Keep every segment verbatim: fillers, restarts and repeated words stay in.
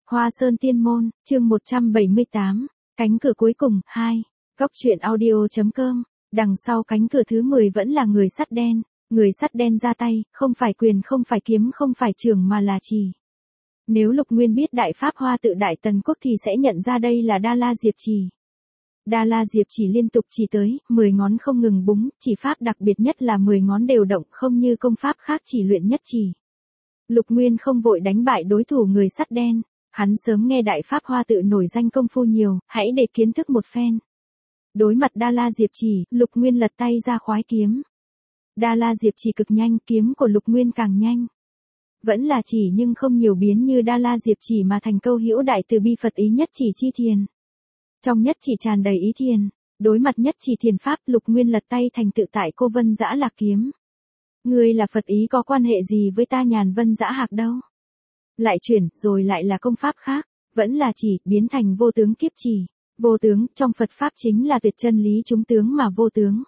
Hoa Sơn Tiên Môn, chương một trăm bảy mươi tám, cánh cửa cuối cùng, hai, góc truyện audio.com, đằng sau cánh cửa thứ mười vẫn là người sắt đen, người sắt đen ra tay, không phải quyền không phải kiếm không phải trường mà là chỉ. Nếu Lục Nguyên biết Đại Pháp Hoa Tự Đại Tần Quốc thì sẽ nhận ra đây là Đa La Diệp Chỉ. Đa La Diệp Chỉ liên tục chỉ tới, mười ngón không ngừng búng, chỉ pháp đặc biệt nhất là mười ngón đều động không như công pháp khác chỉ luyện nhất chỉ. Lục Nguyên không vội đánh bại đối thủ người sắt đen. Hắn sớm nghe Đại Pháp Hoa Tự nổi danh công phu nhiều, hãy để kiến thức một phen. Đối mặt Đa La Diệp Chỉ, Lục Nguyên lật tay ra khoái kiếm. Đa La Diệp Chỉ cực nhanh, kiếm của Lục Nguyên càng nhanh. Vẫn là chỉ nhưng không nhiều biến như Đa La Diệp Chỉ mà thành câu hữu đại từ bi Phật ý nhất chỉ chi thiền. Trong nhất chỉ tràn đầy ý thiền, đối mặt nhất chỉ thiền pháp, Lục Nguyên lật tay thành tự tại cô Vân Dã Lạc kiếm. Ngươi là Phật ý có quan hệ gì với ta Nhàn Vân Dã Hạc đâu? Lại chuyển, rồi lại là công pháp khác, vẫn là chỉ, biến thành vô tướng kiếp chỉ. Vô tướng, trong Phật Pháp chính là tuyệt chân lý chúng tướng mà vô tướng.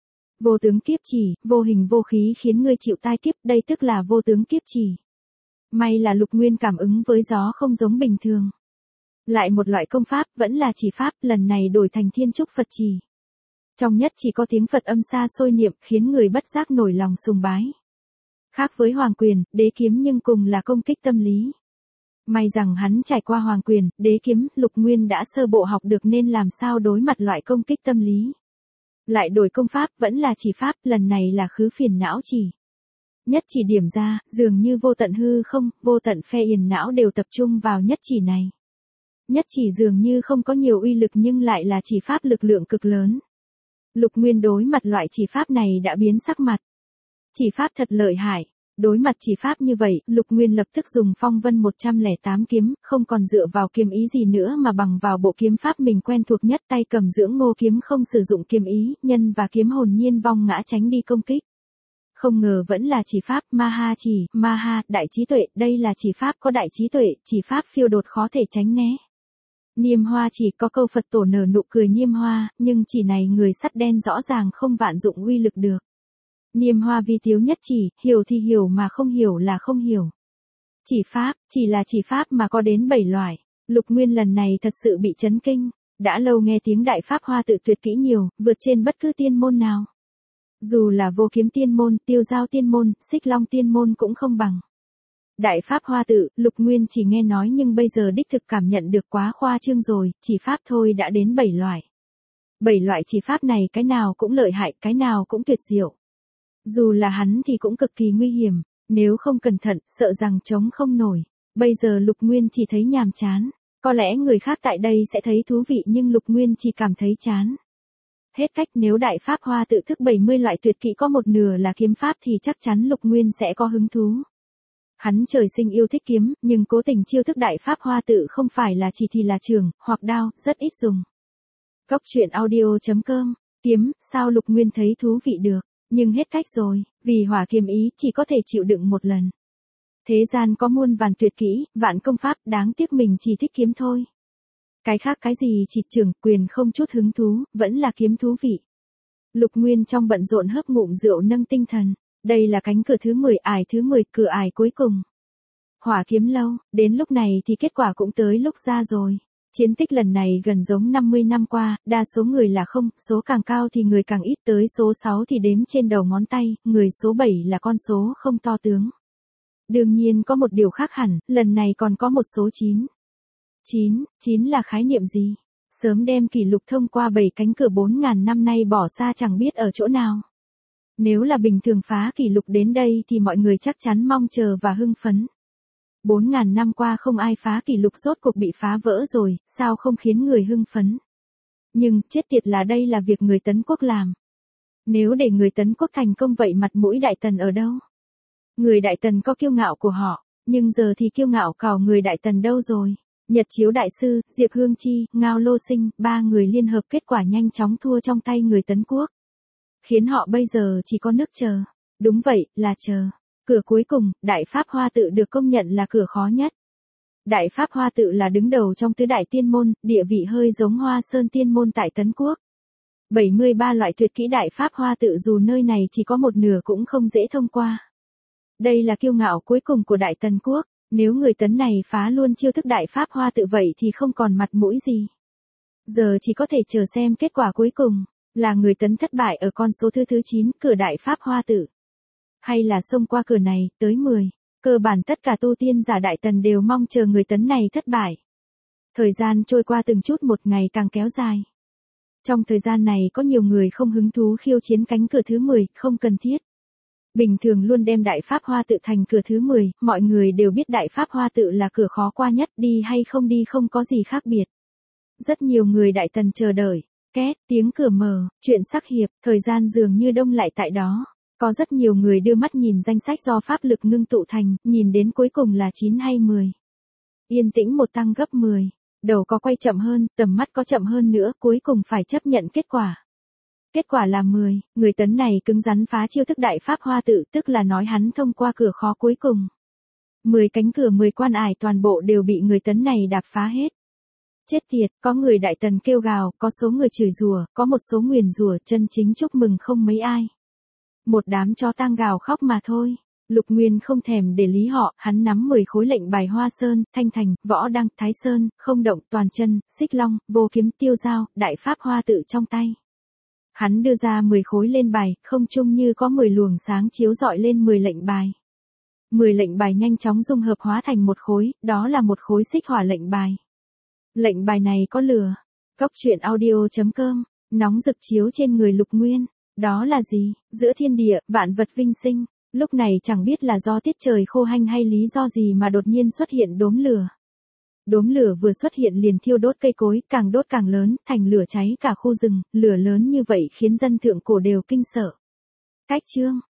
Vô tướng kiếp chỉ, vô hình vô khí khiến ngươi chịu tai kiếp, đây tức là vô tướng kiếp chỉ. May là Lục Nguyên cảm ứng với gió không giống bình thường. Lại một loại công pháp, vẫn là chỉ pháp, lần này đổi thành thiên trúc Phật chỉ. Trong nhất chỉ có tiếng Phật âm xa xôi niệm, khiến người bất giác nổi lòng sùng bái. Khác với Hoàng Quyền, Đế Kiếm nhưng cùng là công kích tâm lý. May rằng hắn trải qua Hoàng Quyền, Đế Kiếm, Lục Nguyên đã sơ bộ học được nên làm sao đối mặt loại công kích tâm lý. Lại đổi công pháp, vẫn là chỉ pháp, lần này là khứ phiền não chỉ. Nhất chỉ điểm ra, dường như vô tận hư không, vô tận phe yên não đều tập trung vào nhất chỉ này. Nhất chỉ dường như không có nhiều uy lực nhưng lại là chỉ pháp lực lượng cực lớn. Lục Nguyên đối mặt loại chỉ pháp này đã biến sắc mặt. Chỉ pháp thật lợi hại. Đối mặt chỉ pháp như vậy, Lục Nguyên lập tức dùng Phong Vân một trăm lẻ tám kiếm, không còn dựa vào kiếm ý gì nữa mà bằng vào bộ kiếm pháp mình quen thuộc nhất, tay cầm dưỡng ngô kiếm không sử dụng kiếm ý, nhân và kiếm hồn nhiên vong ngã tránh đi công kích. Không ngờ vẫn là chỉ pháp, ma ha chỉ, ma ha, đại trí tuệ, đây là chỉ pháp có đại trí tuệ, chỉ pháp phiêu đột khó thể tránh né. Niêm Hoa chỉ có câu Phật tổ nở nụ cười Niêm Hoa, nhưng chỉ này người sắt đen rõ ràng không vạn dụng uy lực được. Niêm Hoa vi tiếu nhất chỉ, hiểu thì hiểu mà không hiểu là không hiểu. Chỉ pháp, chỉ là chỉ pháp mà có đến bảy loại. Lục Nguyên lần này thật sự bị chấn kinh, đã lâu nghe tiếng Đại Pháp Hoa Tự tuyệt kỹ nhiều, vượt trên bất cứ tiên môn nào. Dù là Vô Kiếm Tiên Môn, Tiêu Giao Tiên Môn, Xích Long Tiên Môn cũng không bằng. Đại Pháp Hoa Tự, Lục Nguyên chỉ nghe nói nhưng bây giờ đích thực cảm nhận được quá khoa trương rồi, chỉ pháp thôi đã đến bảy loại. Bảy loại chỉ pháp này cái nào cũng lợi hại, cái nào cũng tuyệt diệu. Dù là hắn thì cũng cực kỳ nguy hiểm, nếu không cẩn thận, sợ rằng chống không nổi. Bây giờ Lục Nguyên chỉ thấy nhàm chán, có lẽ người khác tại đây sẽ thấy thú vị nhưng Lục Nguyên chỉ cảm thấy chán. Hết cách, nếu Đại Pháp Hoa Tự thức bảy mươi loại tuyệt kỹ có một nửa là kiếm pháp thì chắc chắn Lục Nguyên sẽ có hứng thú. Hắn trời sinh yêu thích kiếm, nhưng cố tình chiêu thức Đại Pháp Hoa Tự không phải là chỉ thì là trường, hoặc đao, rất ít dùng. Góc truyện audio.com, kiếm, sao Lục Nguyên thấy thú vị được, nhưng hết cách rồi, vì hỏa kiếm ý chỉ có thể chịu đựng một lần. Thế gian có muôn vàn tuyệt kỹ, vạn công pháp, đáng tiếc mình chỉ thích kiếm thôi. Cái khác cái gì chỉ trường, quyền không chút hứng thú, vẫn là kiếm thú vị. Lục Nguyên trong bận rộn hớp ngụm rượu nâng tinh thần. Đây là cánh cửa thứ mười, ải thứ mười, cửa ải cuối cùng. Hỏa kiếm lâu, đến lúc này thì kết quả cũng tới lúc ra rồi. Chiến tích lần này gần giống năm mươi năm qua, đa số người là không, số càng cao thì người càng ít, tới số sáu thì đếm trên đầu ngón tay, người số bảy là con số không to tướng. Đương nhiên có một điều khác hẳn, lần này còn có một số chín. chín, chín là khái niệm gì? Sớm đem kỷ lục thông qua bảy cánh cửa bốn ngàn năm nay bỏ xa chẳng biết ở chỗ nào. Nếu là bình thường phá kỷ lục đến đây thì mọi người chắc chắn mong chờ và hưng phấn. bốn ngàn năm qua không ai phá kỷ lục rốt cuộc bị phá vỡ rồi, sao không khiến người hưng phấn. Nhưng, chết tiệt là đây là việc người Tấn Quốc làm. Nếu để người Tấn Quốc thành công vậy mặt mũi Đại Tần ở đâu? Người Đại Tần có kiêu ngạo của họ, nhưng giờ thì kiêu ngạo cào người Đại Tần đâu rồi? Nhật Chiếu Đại Sư, Diệp Hương Chi, Ngao Lô Sinh, ba người liên hợp kết quả nhanh chóng thua trong tay người Tấn Quốc. Khiến họ bây giờ chỉ có nước chờ. Đúng vậy, là chờ. Cửa cuối cùng, Đại Pháp Hoa Tự được công nhận là cửa khó nhất. Đại Pháp Hoa Tự là đứng đầu trong tứ đại tiên môn, địa vị hơi giống Hoa Sơn Tiên Môn tại Tấn Quốc. bảy mươi ba loại tuyệt kỹ Đại Pháp Hoa Tự dù nơi này chỉ có một nửa cũng không dễ thông qua. Đây là kiêu ngạo cuối cùng của Đại Tần Quốc, Nếu người Tấn này phá luôn chiêu thức đại pháp hoa tự vậy thì không còn mặt mũi gì. Giờ chỉ có thể chờ xem kết quả cuối cùng, là người Tấn thất bại ở con số thứ thứ chín, cửa đại pháp hoa tự. Hay là xông qua cửa này, tới mười. Cơ bản tất cả tu tiên giả Đại Tần đều mong chờ người Tấn này thất bại. Thời gian trôi qua từng chút một ngày càng kéo dài. Trong thời gian này có nhiều người không hứng thú khiêu chiến cánh cửa thứ mười, không cần thiết. Bình thường luôn đem đại pháp hoa tự thành cửa thứ mười, mọi người đều biết đại pháp hoa tự là cửa khó qua nhất, đi hay không đi không có gì khác biệt. Rất nhiều người Đại Tần chờ đợi, két, tiếng cửa mở, chuyện sắc hiệp, thời gian dường như đông lại tại đó. Có rất nhiều người đưa mắt nhìn danh sách do pháp lực ngưng tụ thành, nhìn đến cuối cùng là chín hay mười. Yên tĩnh một tăng gấp mười, đầu có quay chậm hơn, tầm mắt có chậm hơn nữa, cuối cùng phải chấp nhận kết quả. Kết quả là mười, người Tấn này cứng rắn phá chiêu thức đại pháp hoa tự, tức là nói hắn thông qua cửa khó cuối cùng. mười cánh cửa mười quan ải toàn bộ đều bị người Tấn này đạp phá hết. Chết tiệt, có người Đại Tần kêu gào, có số người chửi rủa, có một số nguyền rủa, chân chính chúc mừng không mấy ai. Một đám chó tang gào khóc mà thôi. Lục Nguyên không thèm để lý họ, hắn nắm mười khối lệnh bài Hoa Sơn, Thanh Thành, Võ Đăng, Thái Sơn, Không Động, Toàn Chân, Xích Long, Vô Kiếm, Tiêu Dao, đại pháp hoa tự trong tay. Hắn đưa ra mười khối lên bài, không chung như có mười luồng sáng chiếu rọi lên mười lệnh bài. mười lệnh bài nhanh chóng dung hợp hóa thành một khối, đó là một khối xích hỏa lệnh bài. Lệnh bài này có lửa. Góc truyện audio chấm com, nóng rực chiếu trên người Lục Nguyên. Đó là gì? Giữa thiên địa, vạn vật vinh sinh. Lúc này chẳng biết là do tiết trời khô hanh hay lý do gì mà đột nhiên xuất hiện đốm lửa. Đốm lửa vừa xuất hiện liền thiêu đốt cây cối, càng đốt càng lớn, thành lửa cháy cả khu rừng, lửa lớn như vậy khiến dân thượng cổ đều kinh sợ. Cách chương